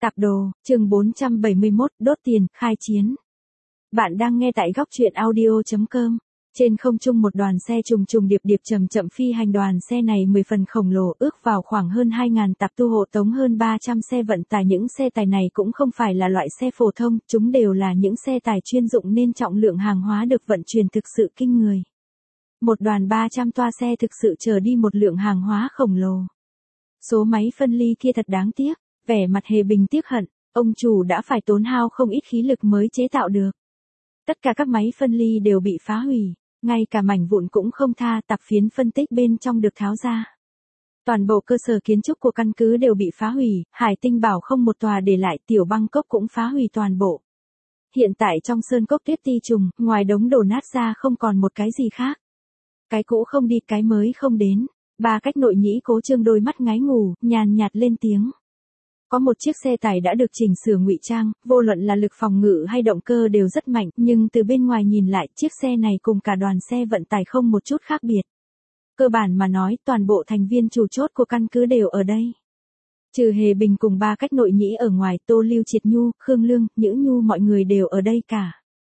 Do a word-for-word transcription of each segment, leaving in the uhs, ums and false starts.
Tạp đồ, chương bốn trăm bảy mươi mốt, đốt tiền, khai chiến. Bạn đang nghe tại góc truyện audio chấm com. Trên không trung một đoàn xe trùng trùng điệp điệp chậm chậm phi hành, đoàn xe này mười phần khổng lồ, ước vào khoảng hơn hai nghìn tạp tu hộ tống hơn ba trăm xe vận tải. Những xe tải này cũng không phải là loại xe phổ thông, chúng đều là những xe tải chuyên dụng nên trọng lượng hàng hóa được vận chuyển thực sự kinh người. Một đoàn ba trăm toa xe thực sự chở đi một lượng hàng hóa khổng lồ. Số máy phân ly kia thật đáng tiếc. Vẻ mặt Hề Bình tiếc hận, ông chủ đã phải tốn hao không ít khí lực mới chế tạo được. Tất cả các máy phân ly đều bị phá hủy, ngay cả mảnh vụn cũng không tha, tạp phiến phân tích bên trong được tháo ra. Toàn bộ cơ sở kiến trúc của căn cứ đều bị phá hủy, Hải Tinh Bảo không một tòa để lại, Tiểu Băng Cốc cũng phá hủy toàn bộ. Hiện tại trong sơn cốc tuyết ti trùng, ngoài đống đổ nát ra không còn một cái gì khác. Cái cũ không đi, cái mới không đến. Ba cách nội nhĩ Cố Trương đôi mắt ngái ngủ, nhàn nhạt lên tiếng. Có một chiếc xe tải đã được chỉnh sửa ngụy trang, vô luận là lực phòng ngự hay động cơ đều rất mạnh, nhưng từ bên ngoài nhìn lại, chiếc xe này cùng cả đoàn xe vận tải không một chút khác biệt. Cơ bản mà nói, toàn bộ thành viên chủ chốt của căn cứ đều ở đây. Trừ Hề Bình cùng ba cách nội nhĩ ở ngoài, Tô Lưu Triệt Nhu, Khương Lương, Nhữ Nhu mọi người đều ở đây cả.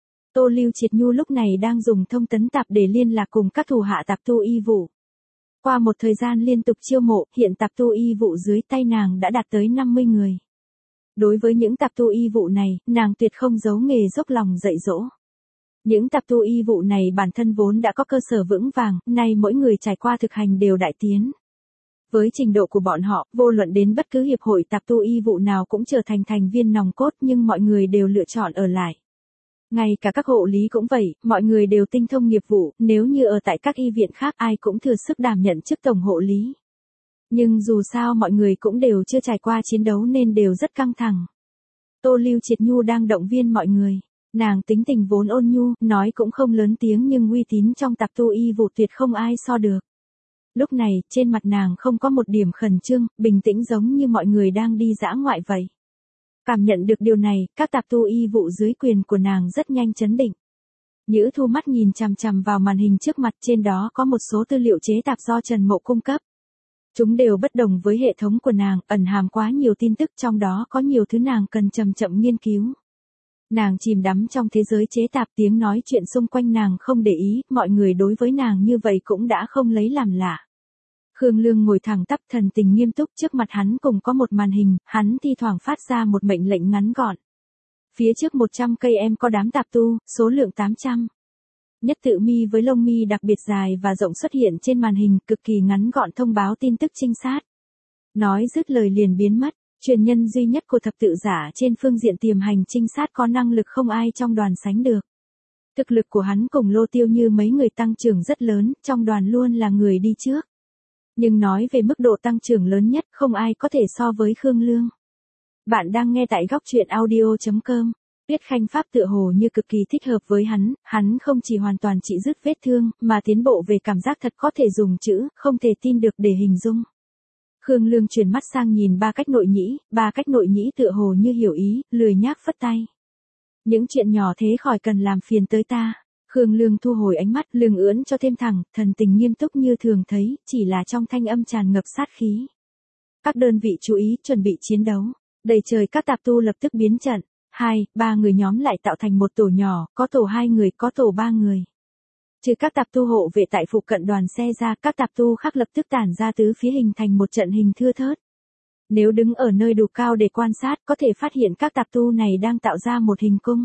Tô Lưu Triệt Nhu lúc này đang dùng thông tấn tạp để liên lạc cùng các thủ hạ tạp tu y vụ. Qua một thời gian liên tục chiêu mộ, hiện tạp tu y vụ dưới tay nàng đã đạt tới năm mươi người. Đối với những tạp tu y vụ này, nàng tuyệt không giấu nghề, dốc lòng dạy dỗ. Những tạp tu y vụ này bản thân vốn đã có cơ sở vững vàng, nay mỗi người trải qua thực hành đều đại tiến. Với trình độ của bọn họ, vô luận đến bất cứ hiệp hội tạp tu y vụ nào cũng trở thành thành viên nòng cốt, nhưng mọi người đều lựa chọn ở lại. Ngay cả các hộ lý cũng vậy, mọi người đều tinh thông nghiệp vụ, nếu như ở tại các y viện khác ai cũng thừa sức đảm nhận chức tổng hộ lý. Nhưng dù sao mọi người cũng đều chưa trải qua chiến đấu nên đều rất căng thẳng. Tô Lưu Triệt Nhu đang động viên mọi người. Nàng tính tình vốn ôn nhu, nói cũng không lớn tiếng nhưng uy tín trong tạp tu y vụ tuyệt không ai so được. Lúc này, trên mặt nàng không có một điểm khẩn trương, bình tĩnh giống như mọi người đang đi dã ngoại vậy. Cảm nhận được điều này, các tạp tu y vụ dưới quyền của nàng rất nhanh chấn định. Nhữ Thu mắt nhìn chằm chằm vào màn hình trước mặt, trên đó có một số tư liệu chế tạp do Trần Mộ cung cấp. Chúng đều bất đồng với hệ thống của nàng, ẩn hàm quá nhiều tin tức, trong đó có nhiều thứ nàng cần chậm chậm nghiên cứu. Nàng chìm đắm trong thế giới chế tạp, tiếng nói chuyện xung quanh nàng không để ý, mọi người đối với nàng như vậy cũng đã không lấy làm lạ. Khương Lương ngồi thẳng tắp, thần tình nghiêm túc, trước mặt hắn cùng có một màn hình, hắn thi thoảng phát ra một mệnh lệnh ngắn gọn. Phía trước một trăm cây em có đám tạp tu, số lượng tám trăm. Nhất tự mi với lông mi đặc biệt dài và rộng xuất hiện trên màn hình, cực kỳ ngắn gọn thông báo tin tức trinh sát. Nói dứt lời liền biến mất, truyền nhân duy nhất của thập tự giả trên phương diện tiềm hành trinh sát có năng lực không ai trong đoàn sánh được. Thực lực của hắn cùng Lô Tiêu Như mấy người tăng trưởng rất lớn, trong đoàn luôn là người đi trước. Nhưng nói về mức độ tăng trưởng lớn nhất, không ai có thể so với Khương Lương. Bạn đang nghe tại góc truyện audio chấm com. Tuyết Khanh Pháp tựa hồ như cực kỳ thích hợp với hắn, hắn không chỉ hoàn toàn trị dứt vết thương, mà tiến bộ về cảm giác thật có thể dùng chữ, không thể tin được để hình dung. Khương Lương chuyển mắt sang nhìn ba cách nội nhĩ, ba cách nội nhĩ tựa hồ như hiểu ý, lười nhác phất tay. Những chuyện nhỏ thế khỏi cần làm phiền tới ta. Khương Lương thu hồi ánh mắt, lưng ưỡn cho thêm thẳng, thần tình nghiêm túc như thường thấy, chỉ là trong thanh âm tràn ngập sát khí. Các đơn vị chú ý, chuẩn bị chiến đấu. Đầy trời các tạp tu lập tức biến trận. Hai, ba người nhóm lại tạo thành một tổ nhỏ, có tổ hai người, có tổ ba người. Trừ các tạp tu hộ vệ tại phụ cận đoàn xe ra, các tạp tu khác lập tức tản ra tứ phía hình thành một trận hình thưa thớt. Nếu đứng ở nơi đủ cao để quan sát, có thể phát hiện các tạp tu này đang tạo ra một hình cung.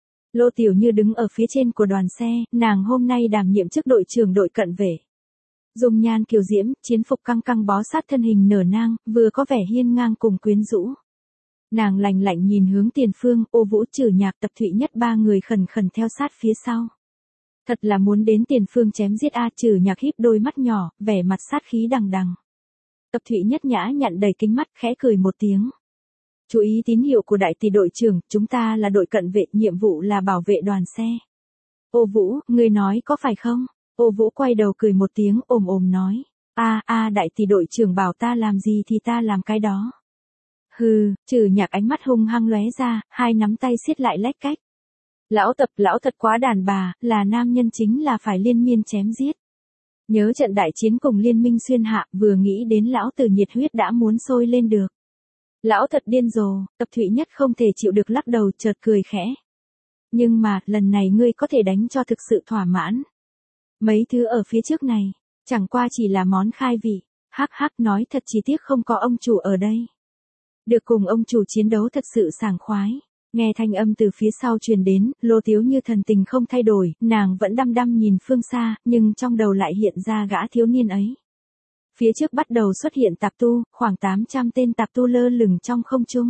Lô Tiểu Như đứng ở phía trên của đoàn xe, nàng hôm nay đảm nhiệm chức đội trưởng đội cận vệ. Dung nhan kiều diễm, chiến phục căng căng bó sát thân hình nở nang, vừa có vẻ hiên ngang cùng quyến rũ. Nàng lạnh lạnh nhìn hướng tiền phương, Ô Vũ, Trử Nhạc, Tập Thụy Nhất ba người khẩn khẩn theo sát phía sau. Thật là muốn đến tiền phương chém giết a. Trử Nhạc híp đôi mắt nhỏ, vẻ mặt sát khí đằng đằng. Tập Thụy Nhất nhã nhặn đầy kính mắt, khẽ cười một tiếng. Chú ý tín hiệu của đại tỷ đội trưởng, chúng ta là đội cận vệ, nhiệm vụ là bảo vệ đoàn xe. Ô Vũ, ngươi nói có phải không? Ô Vũ quay đầu cười một tiếng, ồm ồm nói. A a đại tỷ đội trưởng bảo ta làm gì thì ta làm cái đó. Hừ, Trử Nhạc ánh mắt hung hăng lóe ra, hai nắm tay siết lại lách cách. Lão Tập, lão thật quá đàn bà, là nam nhân chính là phải liên miên chém giết. Nhớ trận đại chiến cùng liên minh xuyên hạ, vừa nghĩ đến lão tử nhiệt huyết đã muốn sôi lên được. Lão thật điên rồ, Tập Thụy Nhất không thể chịu được lắc đầu chợt cười khẽ. Nhưng mà, lần này ngươi có thể đánh cho thực sự thỏa mãn. Mấy thứ ở phía trước này, chẳng qua chỉ là món khai vị. Hắc hắc nói thật chỉ tiếc không có ông chủ ở đây. Được cùng ông chủ chiến đấu thật sự sảng khoái. Nghe thanh âm từ phía sau truyền đến, Lô Tiếu như thần tình không thay đổi, nàng vẫn đăm đăm nhìn phương xa, nhưng trong đầu lại hiện ra gã thiếu niên ấy. Phía trước bắt đầu xuất hiện tạp tu, khoảng tám trăm tên tạp tu lơ lửng trong không trung.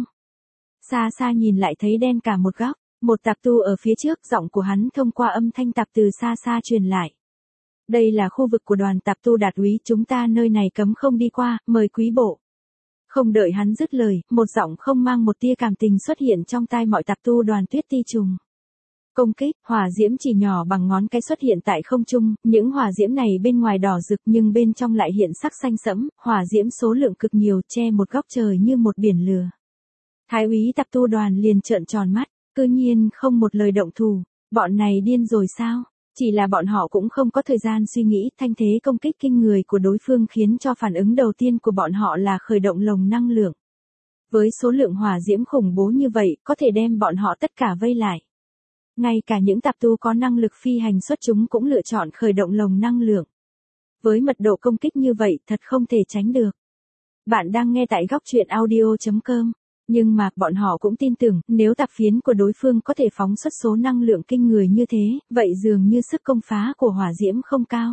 Xa xa nhìn lại thấy đen cả một góc, một tạp tu ở phía trước, giọng của hắn thông qua âm thanh tạp từ xa xa truyền lại. Đây là khu vực của đoàn tạp tu Đạt úy, chúng ta nơi này cấm không đi qua, mời quý bộ. Không đợi hắn dứt lời, một giọng không mang một tia cảm tình xuất hiện trong tai mọi tạp tu đoàn Tuyết Ti Trùng. Công kích, hỏa diễm chỉ nhỏ bằng ngón cái xuất hiện tại không trung, những hỏa diễm này bên ngoài đỏ rực nhưng bên trong lại hiện sắc xanh sẫm, hỏa diễm số lượng cực nhiều che một góc trời như một biển lửa. Thái úy tạp tu đoàn liền trợn tròn mắt, cư nhiên không một lời động thủ, bọn này điên rồi sao? Chỉ là bọn họ cũng không có thời gian suy nghĩ, thanh thế công kích kinh người của đối phương khiến cho phản ứng đầu tiên của bọn họ là khởi động lồng năng lượng. Với số lượng hỏa diễm khủng bố như vậy, có thể đem bọn họ tất cả vây lại. Ngay cả những tạp tu có năng lực phi hành xuất chúng cũng lựa chọn khởi động lồng năng lượng. Với mật độ công kích như vậy, thật không thể tránh được. Bạn đang nghe tại góc truyện audio chấm com. Nhưng mà, bọn họ cũng tin tưởng, nếu tạp phiến của đối phương có thể phóng xuất số năng lượng kinh người như thế, vậy dường như sức công phá của hỏa diễm không cao.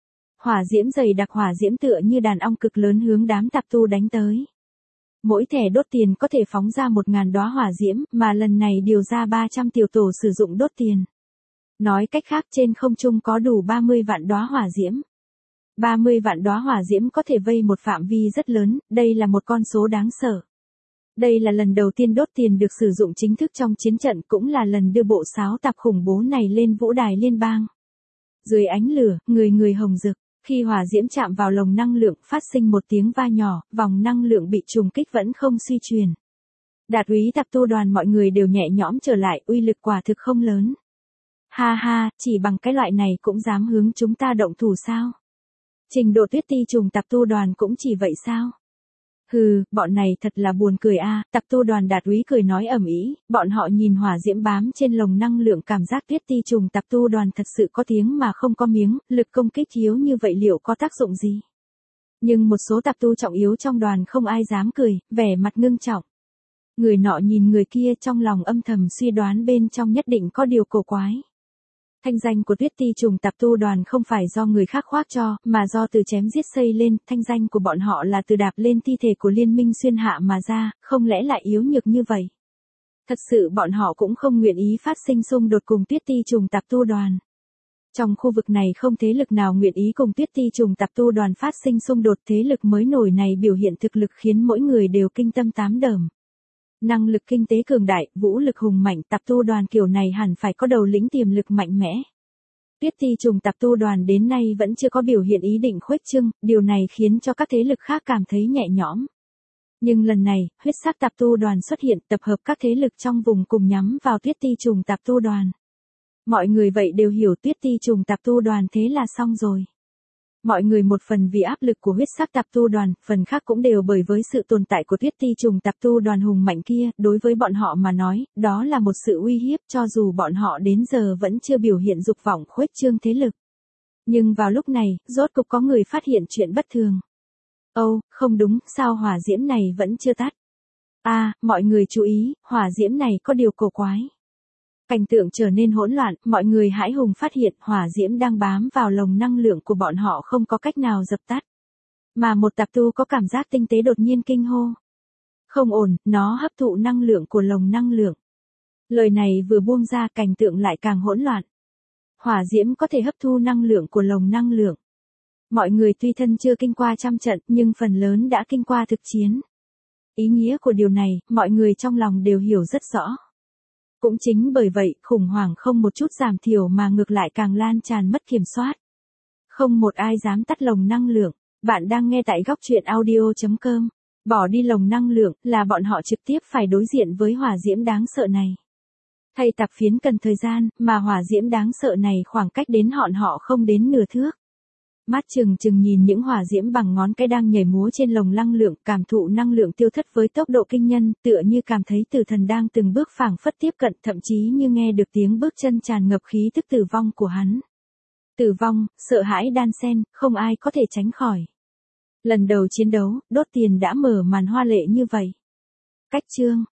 Hỏa diễm dày đặc, hỏa diễm tựa như đàn ong cực lớn hướng đám tạp tu đánh tới. Mỗi thẻ đốt tiền có thể phóng ra một ngàn đóa hỏa diễm, mà lần này điều ra ba trăm tiểu tổ sử dụng đốt tiền. Nói cách khác trên không trung có đủ ba mươi vạn đóa hỏa diễm. ba mươi vạn đóa hỏa diễm có thể vây một phạm vi rất lớn, đây là một con số đáng sợ. Đây là lần đầu tiên đốt tiền được sử dụng chính thức trong chiến trận, cũng là lần đưa bộ sáo tạp khủng bố này lên vũ đài liên bang. Dưới ánh lửa, người người hồng rực, khi hỏa diễm chạm vào lồng năng lượng phát sinh một tiếng va nhỏ, vòng năng lượng bị trùng kích vẫn không suy truyền. Đạt úy tạp tu đoàn mọi người đều nhẹ nhõm trở lại, uy lực quả thực không lớn. Ha ha, chỉ bằng cái loại này cũng dám hướng chúng ta động thủ sao? Trình độ Tuyết Ti Trùng tạp tu đoàn cũng chỉ vậy sao? Hừ, bọn này thật là buồn cười a. À. Tạp tu đoàn Đạt úy cười nói ầm ĩ, bọn họ nhìn hỏa diễm bám trên lồng năng lượng cảm giác Tuyết Ti Trùng tạp tu đoàn thật sự có tiếng mà không có miếng, lực công kích yếu như vậy liệu có tác dụng gì? Nhưng một số tạp tu trọng yếu trong đoàn không ai dám cười, vẻ mặt ngưng trọng. Người nọ nhìn người kia trong lòng âm thầm suy đoán bên trong nhất định có điều cổ quái. Thanh danh của Tuyết Ti Trùng tạp tu đoàn không phải do người khác khoác cho, mà do từ chém giết xây lên, thanh danh của bọn họ là từ đạp lên thi thể của liên minh xuyên hạ mà ra, không lẽ lại yếu nhược như vậy? Thật sự bọn họ cũng không nguyện ý phát sinh xung đột cùng Tuyết Ti Trùng tạp tu đoàn. Trong khu vực này không thế lực nào nguyện ý cùng Tuyết Ti Trùng tạp tu đoàn phát sinh xung đột, thế lực mới nổi này biểu hiện thực lực khiến mỗi người đều kinh tâm tám đờm. Năng lực kinh tế cường đại, vũ lực hùng mạnh, tạp tu đoàn kiểu này hẳn phải có đầu lĩnh tiềm lực mạnh mẽ. Tuyết Ti Trùng tạp tu đoàn đến nay vẫn chưa có biểu hiện ý định khuếch trương, điều này khiến cho các thế lực khác cảm thấy nhẹ nhõm. Nhưng lần này, huyết sắc tạp tu đoàn xuất hiện, tập hợp các thế lực trong vùng cùng nhắm vào Tuyết Ti Trùng tạp tu đoàn. Mọi người vậy đều hiểu Tuyết Ti Trùng tạp tu đoàn thế là xong rồi. Mọi người một phần vì áp lực của huyết sắc tạp tu đoàn, phần khác cũng đều bởi với sự tồn tại của Tuyết Ti Trùng tạp tu đoàn hùng mạnh kia, đối với bọn họ mà nói, đó là một sự uy hiếp cho dù bọn họ đến giờ vẫn chưa biểu hiện dục vọng khuếch trương thế lực. Nhưng vào lúc này, rốt cục có người phát hiện chuyện bất thường. Âu, không đúng, sao hỏa diễm này vẫn chưa tắt? À, mọi người chú ý, hỏa diễm này có điều cổ quái. Cảnh tượng trở nên hỗn loạn, mọi người hãi hùng phát hiện hỏa diễm đang bám vào lồng năng lượng của bọn họ không có cách nào dập tắt. Mà một tạp tu có cảm giác tinh tế đột nhiên kinh hô. Không ổn, nó hấp thụ năng lượng của lồng năng lượng. Lời này vừa buông ra cảnh tượng lại càng hỗn loạn. Hỏa diễm có thể hấp thu năng lượng của lồng năng lượng. Mọi người tuy thân chưa kinh qua trăm trận nhưng phần lớn đã kinh qua thực chiến. Ý nghĩa của điều này, mọi người trong lòng đều hiểu rất rõ. Cũng chính bởi vậy, khủng hoảng không một chút giảm thiểu mà ngược lại càng lan tràn mất kiểm soát. Không một ai dám tắt lồng năng lượng. Bạn đang nghe tại góc truyện audio chấm com. Bỏ đi lồng năng lượng là bọn họ trực tiếp phải đối diện với hỏa diễm đáng sợ này. Thay tạp phiến cần thời gian, mà hỏa diễm đáng sợ này khoảng cách đến họn họ không đến nửa thước. Mắt trừng trừng nhìn những hỏa diễm bằng ngón cái đang nhảy múa trên lồng năng lượng, cảm thụ năng lượng tiêu thất với tốc độ kinh nhân, tựa như cảm thấy tử thần đang từng bước phảng phất tiếp cận, thậm chí như nghe được tiếng bước chân tràn ngập khí tức tử vong của hắn. Tử vong, sợ hãi đan xen, không ai có thể tránh khỏi. Lần đầu chiến đấu, đốt tiền đã mở màn hoa lệ như vậy. Cách chương